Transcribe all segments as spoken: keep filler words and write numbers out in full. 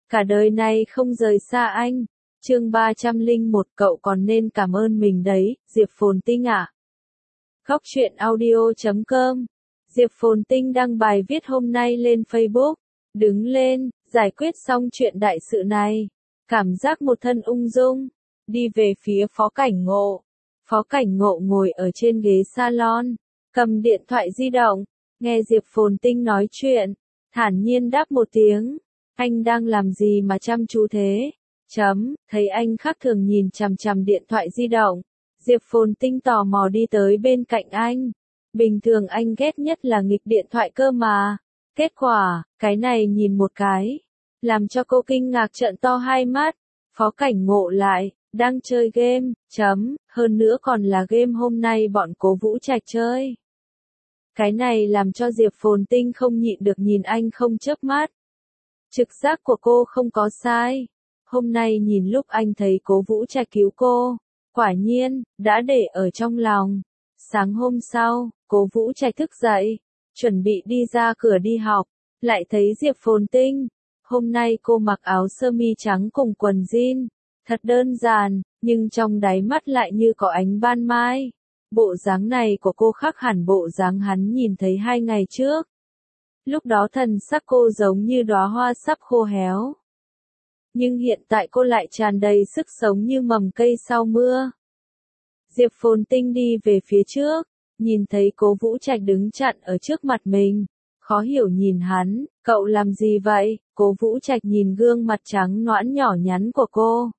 cả đời này không rời xa anh. Chương ba trăm lẻ một cậu còn nên cảm ơn mình đấy, Diệp Phồn Tinh ạ. Góc truyện audio chấm com. Diệp Phồn Tinh đăng bài viết hôm nay lên Facebook. Đứng lên, giải quyết xong chuyện đại sự này. Cảm giác một thân ung dung. Đi về phía Phó Cảnh Ngộ. Phó Cảnh Ngộ ngồi ở trên ghế salon. Cầm điện thoại di động. Nghe Diệp Phồn Tinh nói chuyện. Thản nhiên đáp một tiếng. Anh đang làm gì mà chăm chú thế? Chấm, thấy anh khác thường nhìn chằm chằm điện thoại di động. Diệp Phồn Tinh tò mò đi tới bên cạnh anh. Bình thường anh ghét nhất là nghịch điện thoại cơ mà. Kết quả, cái này nhìn một cái. Làm cho cô kinh ngạc trợn to hai mắt. Phó Cảnh Ngộ lại, đang chơi game, chấm, hơn nữa còn là game hôm nay bọn Cố Vũ Trạch chơi. Cái này làm cho Diệp Phồn Tinh không nhịn được nhìn anh không chớp mắt. Trực giác của cô không có sai. Hôm nay nhìn lúc anh thấy Cố Vũ Trạch cứu cô, quả nhiên, đã để ở trong lòng. Sáng hôm sau, Cố Vũ Trạch thức dậy, chuẩn bị đi ra cửa đi học, lại thấy Diệp Phồn Tinh. Hôm nay cô mặc áo sơ mi trắng cùng quần jean, thật đơn giản, nhưng trong đáy mắt lại như có ánh ban mai. Bộ dáng này của cô khác hẳn bộ dáng hắn nhìn thấy hai ngày trước. Lúc đó thần sắc cô giống như đóa hoa sắp khô héo. Nhưng hiện tại cô lại tràn đầy sức sống như mầm cây sau mưa. Diệp Phồn Tinh đi về phía trước, nhìn thấy Cố Vũ Trạch đứng chặn ở trước mặt mình. Khó hiểu nhìn hắn, cậu làm gì vậy? Cố Vũ Trạch nhìn gương mặt trắng nõn nhỏ nhắn của cô.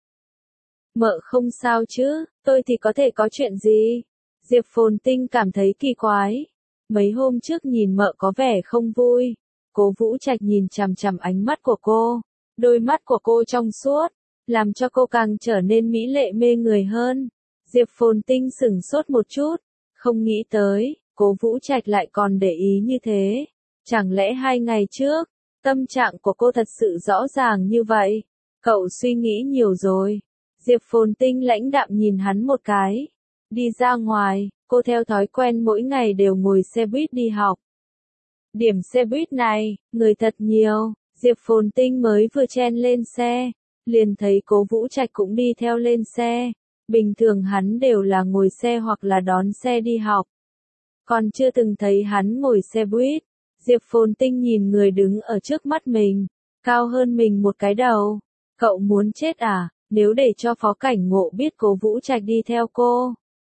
Mợ không sao chứ, tôi thì có thể có chuyện gì? Diệp Phồn Tinh cảm thấy kỳ quái. Mấy hôm trước nhìn mợ có vẻ không vui. Cố Vũ Trạch nhìn chằm chằm ánh mắt của cô. Đôi mắt của cô trong suốt, làm cho cô càng trở nên mỹ lệ mê người hơn. Diệp Phồn Tinh sửng sốt một chút, không nghĩ tới, Cố Vũ Trạch lại còn để ý như thế. Chẳng lẽ hai ngày trước, tâm trạng của cô thật sự rõ ràng như vậy? Cậu suy nghĩ nhiều rồi. Diệp Phồn Tinh lãnh đạm nhìn hắn một cái. Đi ra ngoài, cô theo thói quen mỗi ngày đều ngồi xe buýt đi học. Điểm xe buýt này, người thật nhiều. Diệp Phồn Tinh mới vừa chen lên xe, liền thấy Cố Vũ Trạch cũng đi theo lên xe. Bình thường hắn đều là ngồi xe hoặc là đón xe đi học. Còn chưa từng thấy hắn ngồi xe buýt. Diệp Phồn Tinh nhìn người đứng ở trước mắt mình, cao hơn mình một cái đầu. Cậu muốn chết à, nếu để cho Phó Cảnh Ngộ biết Cố Vũ Trạch đi theo cô.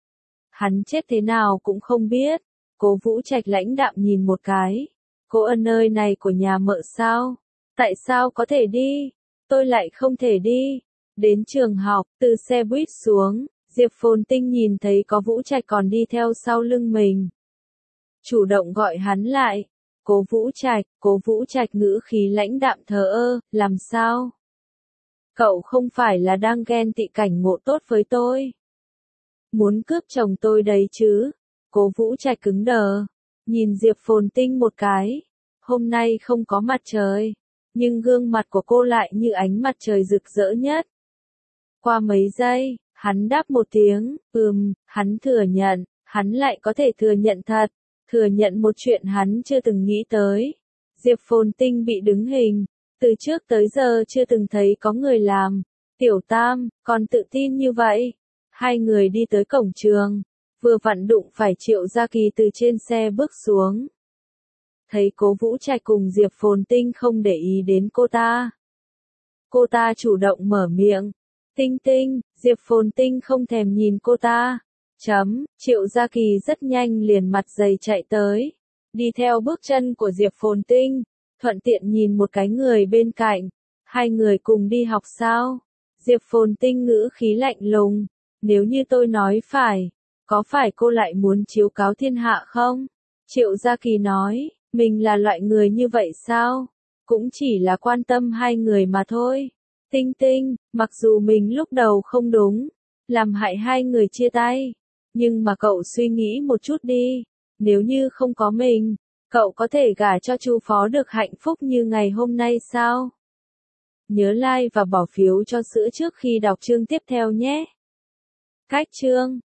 Hắn chết thế nào cũng không biết. Cố Vũ Trạch lãnh đạm nhìn một cái. Cô ở nơi này của nhà mợ sao? Tại sao có thể đi? Tôi lại không thể đi. Đến trường học, từ xe buýt xuống, Diệp Phồn Tinh nhìn thấy có Vũ Trạch còn đi theo sau lưng mình. Chủ động gọi hắn lại. Cố Vũ Trạch, Cố Vũ Trạch ngữ khí lãnh đạm thờ ơ, làm sao? Cậu không phải là đang ghen tị Cảnh Ngộ tốt với tôi? Muốn cướp chồng tôi đấy chứ? Cố Vũ Trạch cứng đờ, nhìn Diệp Phồn Tinh một cái. Hôm nay không có mặt trời, nhưng gương mặt của cô lại như ánh mặt trời rực rỡ nhất. Qua mấy giây, hắn đáp một tiếng, ừm, hắn thừa nhận, hắn lại có thể thừa nhận thật, thừa nhận một chuyện hắn chưa từng nghĩ tới. Diệp Phồn Tinh bị đứng hình, từ trước tới giờ chưa từng thấy có người làm. Tiểu Tam, còn tự tin như vậy. Hai người đi tới cổng trường, vừa vặn đụng phải Triệu Gia Kỳ từ trên xe bước xuống. Thấy Cố Vũ Trạch cùng Diệp Phồn Tinh không để ý đến cô ta. Cô ta chủ động mở miệng. Tinh Tinh, Diệp Phồn Tinh không thèm nhìn cô ta. Chấm, Triệu Gia Kỳ rất nhanh liền mặt dày chạy tới. Đi theo bước chân của Diệp Phồn Tinh, thuận tiện nhìn một cái người bên cạnh. Hai người cùng đi học sao? Diệp Phồn Tinh ngữ khí lạnh lùng. Nếu như tôi nói phải, có phải cô lại muốn chiếu cáo thiên hạ không? Triệu Gia Kỳ nói, mình là loại người như vậy sao? Cũng chỉ là quan tâm hai người mà thôi. Tinh Tinh, mặc dù mình lúc đầu không đúng, làm hại hai người chia tay, nhưng mà cậu suy nghĩ một chút đi, nếu như không có mình, cậu có thể gả cho Chu Phó được hạnh phúc như ngày hôm nay sao? Nhớ like và bỏ phiếu cho sữa trước khi đọc chương tiếp theo nhé. Cách chương